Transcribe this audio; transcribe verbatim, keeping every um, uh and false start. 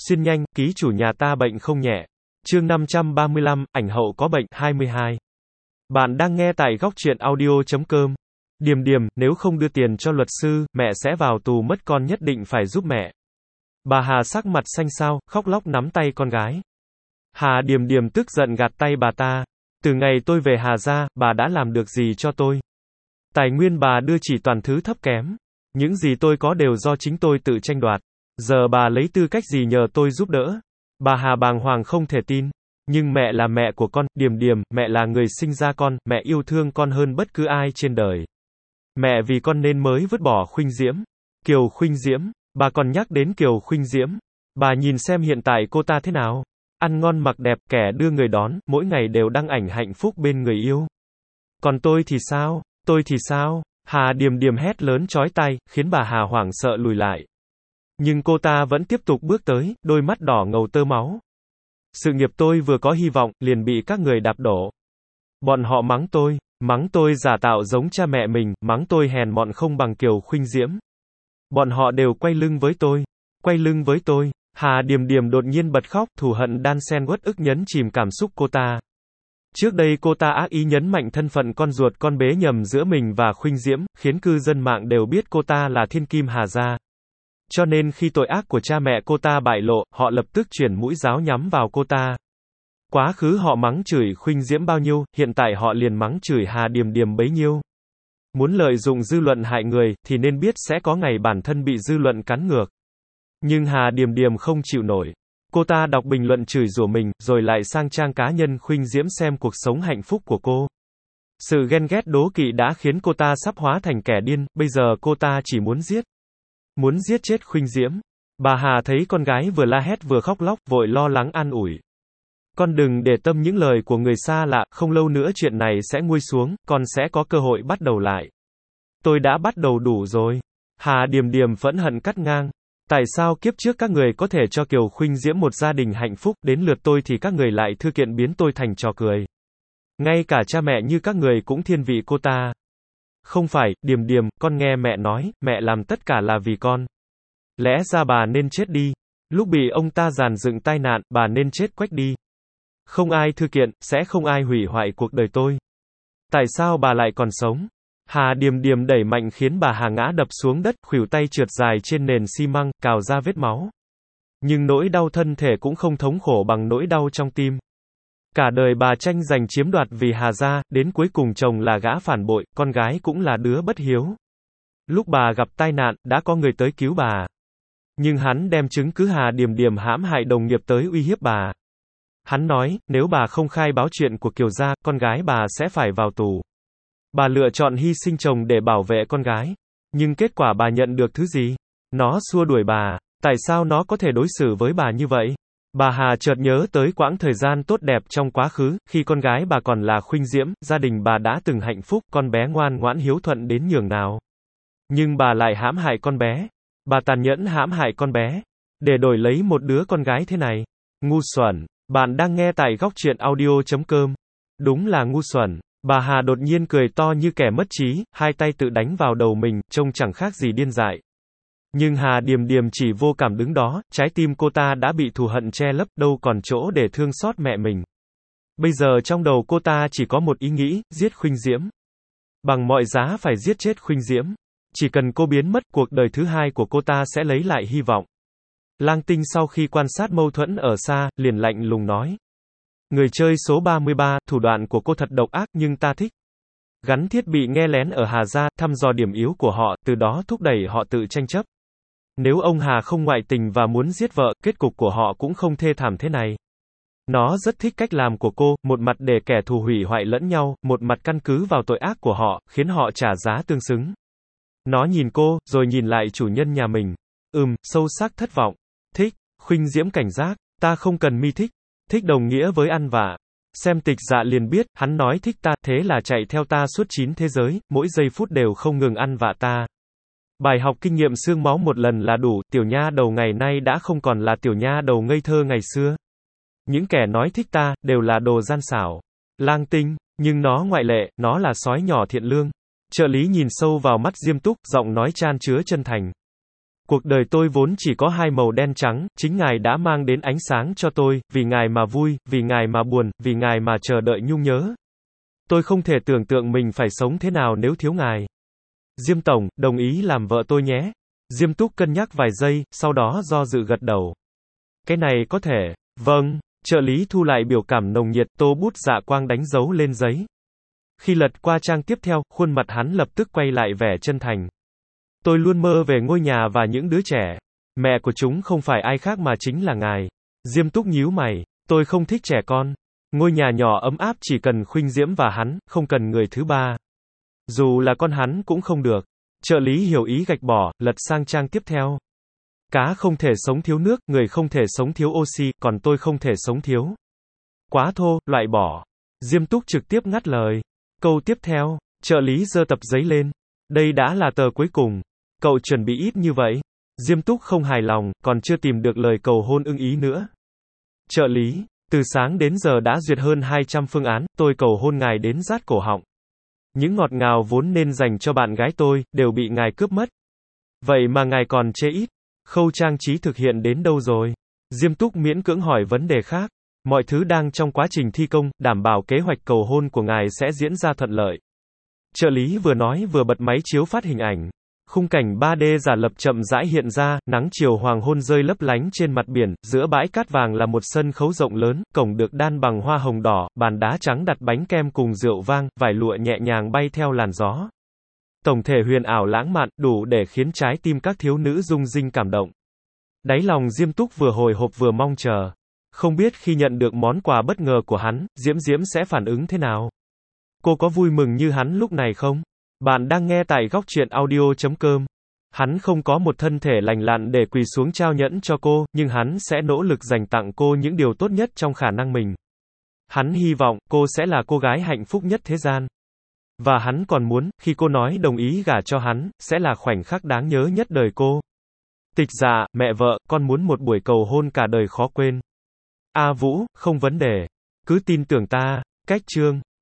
Xuyên nhanh, ký chủ nhà ta bệnh không nhẹ. Chương năm trăm ba mươi lăm, ảnh hậu có bệnh, hai mươi hai. Bạn đang nghe tại góc truyện audio chấm com. Điềm Điềm, nếu không đưa tiền cho luật sư, mẹ sẽ vào tù mất, con nhất định phải giúp mẹ. Bà Hà sắc mặt xanh xao, khóc lóc nắm tay con gái. Hà Điềm Điềm tức giận gạt tay bà ta. Từ ngày tôi về Hà gia, bà đã làm được gì cho tôi? Tài nguyên bà đưa chỉ toàn thứ thấp kém. Những gì tôi có đều do chính tôi tự tranh đoạt. Giờ bà lấy tư cách gì nhờ tôi giúp đỡ? Bà Hà bàng hoàng không thể tin. Nhưng mẹ là mẹ của con, Điềm Điềm, mẹ là người sinh ra con, mẹ yêu thương con hơn bất cứ ai trên đời. Mẹ vì con nên mới vứt bỏ Khuynh Diễm. Kiều Khuynh Diễm, bà còn nhắc đến Kiều Khuynh Diễm. Bà nhìn xem hiện tại cô ta thế nào. Ăn ngon mặc đẹp, kẻ đưa người đón, mỗi ngày đều đăng ảnh hạnh phúc bên người yêu. Còn tôi thì sao? Tôi thì sao? Hà Điềm Điềm hét lớn chói tai, khiến bà Hà hoảng sợ lùi lại. Nhưng cô ta vẫn tiếp tục bước tới, đôi mắt đỏ ngầu tơ máu. Sự nghiệp tôi vừa có hy vọng, liền bị các người đạp đổ. Bọn họ mắng tôi, mắng tôi giả tạo giống cha mẹ mình, mắng tôi hèn mọn không bằng Kiều Khuynh Diễm. Bọn họ đều quay lưng với tôi, quay lưng với tôi. Hà Điềm Điềm đột nhiên bật khóc, thù hận đan xen uất ức nhấn chìm cảm xúc cô ta. Trước đây cô ta ác ý nhấn mạnh thân phận con ruột con bế nhầm giữa mình và Khuynh Diễm, khiến cư dân mạng đều biết cô ta là thiên kim Hà gia. Cho nên khi tội ác của cha mẹ cô ta bại lộ, họ lập tức chuyển mũi giáo nhắm vào cô ta. Quá khứ họ mắng chửi Khuynh Diễm bao nhiêu, hiện tại họ liền mắng chửi Hà Điềm Điềm bấy nhiêu. Muốn lợi dụng dư luận hại người, thì nên biết sẽ có ngày bản thân bị dư luận cắn ngược. Nhưng Hà Điềm Điềm không chịu nổi. Cô ta đọc bình luận chửi rủa mình, rồi lại sang trang cá nhân Khuynh Diễm xem cuộc sống hạnh phúc của cô. Sự ghen ghét đố kỵ đã khiến cô ta sắp hóa thành kẻ điên, bây giờ cô ta chỉ muốn giết. Muốn giết chết Khuynh Diễm. Bà Hà thấy con gái vừa la hét vừa khóc lóc, vội lo lắng an ủi. Con đừng để tâm những lời của người xa lạ, không lâu nữa chuyện này sẽ nguôi xuống, con sẽ có cơ hội bắt đầu lại. Tôi đã bắt đầu đủ rồi. Hà Điềm Điềm phẫn hận cắt ngang. Tại sao kiếp trước các người có thể cho Kiều Khuynh Diễm một gia đình hạnh phúc, đến lượt tôi thì các người lại thư kiện biến tôi thành trò cười. Ngay cả cha mẹ như các người cũng thiên vị cô ta. Không phải, Điềm Điềm, con nghe mẹ nói, mẹ làm tất cả là vì con. Lẽ ra bà nên chết đi. Lúc bị ông ta dàn dựng tai nạn, bà nên chết quách đi. Không ai thư kiện, sẽ không ai hủy hoại cuộc đời tôi. Tại sao bà lại còn sống? Hà Điềm Điềm đẩy mạnh khiến bà Hà ngã đập xuống đất, khuỷu tay trượt dài trên nền xi măng, cào ra vết máu. Nhưng nỗi đau thân thể cũng không thống khổ bằng nỗi đau trong tim. Cả đời bà tranh giành chiếm đoạt vì Hà gia, đến cuối cùng chồng là gã phản bội, con gái cũng là đứa bất hiếu. Lúc bà gặp tai nạn, đã có người tới cứu bà. Nhưng hắn đem chứng cứ Hà Điềm Điềm hãm hại đồng nghiệp tới uy hiếp bà. Hắn nói, nếu bà không khai báo chuyện của Kiều gia, con gái bà sẽ phải vào tù. Bà lựa chọn hy sinh chồng để bảo vệ con gái. Nhưng kết quả bà nhận được thứ gì? Nó xua đuổi bà. Tại sao nó có thể đối xử với bà như vậy? Bà Hà chợt nhớ tới quãng thời gian tốt đẹp trong quá khứ, khi con gái bà còn là Khuynh Diễm, gia đình bà đã từng hạnh phúc, con bé ngoan ngoãn hiếu thuận đến nhường nào. Nhưng bà lại hãm hại con bé. Bà tàn nhẫn hãm hại con bé, để đổi lấy một đứa con gái thế này. Ngu xuẩn. Bạn đang nghe tại góc truyện audio chấm com. Đúng là ngu xuẩn. Bà Hà đột nhiên cười to như kẻ mất trí, hai tay tự đánh vào đầu mình, trông chẳng khác gì điên dại. Nhưng Hà Điềm Điềm chỉ vô cảm đứng đó, trái tim cô ta đã bị thù hận che lấp, đâu còn chỗ để thương xót mẹ mình. Bây giờ trong đầu cô ta chỉ có một ý nghĩ, giết Khuynh Diễm. Bằng mọi giá phải giết chết Khuynh Diễm. Chỉ cần cô biến mất, cuộc đời thứ hai của cô ta sẽ lấy lại hy vọng. Lang Tinh sau khi quan sát mâu thuẫn ở xa, liền lạnh lùng nói. Người chơi số ba mươi ba, thủ đoạn của cô thật độc ác nhưng ta thích. Gắn thiết bị nghe lén ở Hà gia, thăm dò điểm yếu của họ, từ đó thúc đẩy họ tự tranh chấp. Nếu ông Hà không ngoại tình và muốn giết vợ, kết cục của họ cũng không thê thảm thế này. Nó rất thích cách làm của cô, một mặt để kẻ thù hủy hoại lẫn nhau, một mặt căn cứ vào tội ác của họ, khiến họ trả giá tương xứng. Nó nhìn cô, rồi nhìn lại chủ nhân nhà mình. Ừm, sâu sắc thất vọng. Thích. Khuynh Diễm cảnh giác. Ta không cần mi thích. Thích đồng nghĩa với ăn vạ. Xem tịch dạ liền biết, hắn nói thích ta, thế là chạy theo ta suốt chín thế giới, mỗi giây phút đều không ngừng ăn vạ ta. Bài học kinh nghiệm xương máu một lần là đủ, tiểu nha đầu ngày nay đã không còn là tiểu nha đầu ngây thơ ngày xưa. Những kẻ nói thích ta, đều là đồ gian xảo. Lang Tinh, nhưng nó ngoại lệ, nó là sói nhỏ thiện lương. Trợ lý nhìn sâu vào mắt Diêm Túc, giọng nói chan chứa chân thành. Cuộc đời tôi vốn chỉ có hai màu đen trắng, chính Ngài đã mang đến ánh sáng cho tôi, vì Ngài mà vui, vì Ngài mà buồn, vì Ngài mà chờ đợi nhung nhớ. Tôi không thể tưởng tượng mình phải sống thế nào nếu thiếu Ngài. Diêm Tổng, đồng ý làm vợ tôi nhé. Diêm Túc cân nhắc vài giây, sau đó do dự gật đầu. Cái này có thể. Vâng. Trợ lý thu lại biểu cảm nồng nhiệt, tô bút dạ quang đánh dấu lên giấy. Khi lật qua trang tiếp theo, khuôn mặt hắn lập tức quay lại vẻ chân thành. Tôi luôn mơ về ngôi nhà và những đứa trẻ. Mẹ của chúng không phải ai khác mà chính là Ngài. Diêm Túc nhíu mày. Tôi không thích trẻ con. Ngôi nhà nhỏ ấm áp chỉ cần Khuynh Diễm và hắn, không cần người thứ ba. Dù là con hắn cũng không được. Trợ lý hiểu ý gạch bỏ, lật sang trang tiếp theo. Cá không thể sống thiếu nước, người không thể sống thiếu oxy, còn tôi không thể sống thiếu. Quá thô, loại bỏ. Diêm Túc trực tiếp ngắt lời. Câu tiếp theo, trợ lý giơ tập giấy lên. Đây đã là tờ cuối cùng. Cậu chuẩn bị ít như vậy. Diêm Túc không hài lòng, còn chưa tìm được lời cầu hôn ưng ý nữa. Trợ lý, từ sáng đến giờ đã duyệt hơn hai trăm phương án, tôi cầu hôn ngài đến rát cổ họng. Những ngọt ngào vốn nên dành cho bạn gái tôi, đều bị ngài cướp mất. Vậy mà ngài còn chê ít. Khâu trang trí thực hiện đến đâu rồi? Diêm Túc miễn cưỡng hỏi vấn đề khác. Mọi thứ đang trong quá trình thi công, đảm bảo kế hoạch cầu hôn của ngài sẽ diễn ra thuận lợi. Trợ lý vừa nói vừa bật máy chiếu phát hình ảnh. Khung cảnh ba D giả lập chậm rãi hiện ra, nắng chiều hoàng hôn rơi lấp lánh trên mặt biển, giữa bãi cát vàng là một sân khấu rộng lớn, cổng được đan bằng hoa hồng đỏ, bàn đá trắng đặt bánh kem cùng rượu vang, vải lụa nhẹ nhàng bay theo làn gió. Tổng thể huyền ảo lãng mạn, đủ để khiến trái tim các thiếu nữ rung rinh cảm động. Đáy lòng Diêm Túc vừa hồi hộp vừa mong chờ. Không biết khi nhận được món quà bất ngờ của hắn, Diễm Diễm sẽ phản ứng thế nào? Cô có vui mừng như hắn lúc này không? Bạn đang nghe tại góc truyện audio chấm com. Hắn không có một thân thể lành lặn để quỳ xuống trao nhẫn cho cô, nhưng hắn sẽ nỗ lực dành tặng cô những điều tốt nhất trong khả năng mình. Hắn hy vọng, cô sẽ là cô gái hạnh phúc nhất thế gian. Và hắn còn muốn, khi cô nói đồng ý gả cho hắn, sẽ là khoảnh khắc đáng nhớ nhất đời cô. Tịch dạ, mẹ vợ, con muốn một buổi cầu hôn cả đời khó quên. A Vũ, không vấn đề. Cứ tin tưởng ta. Cách chương.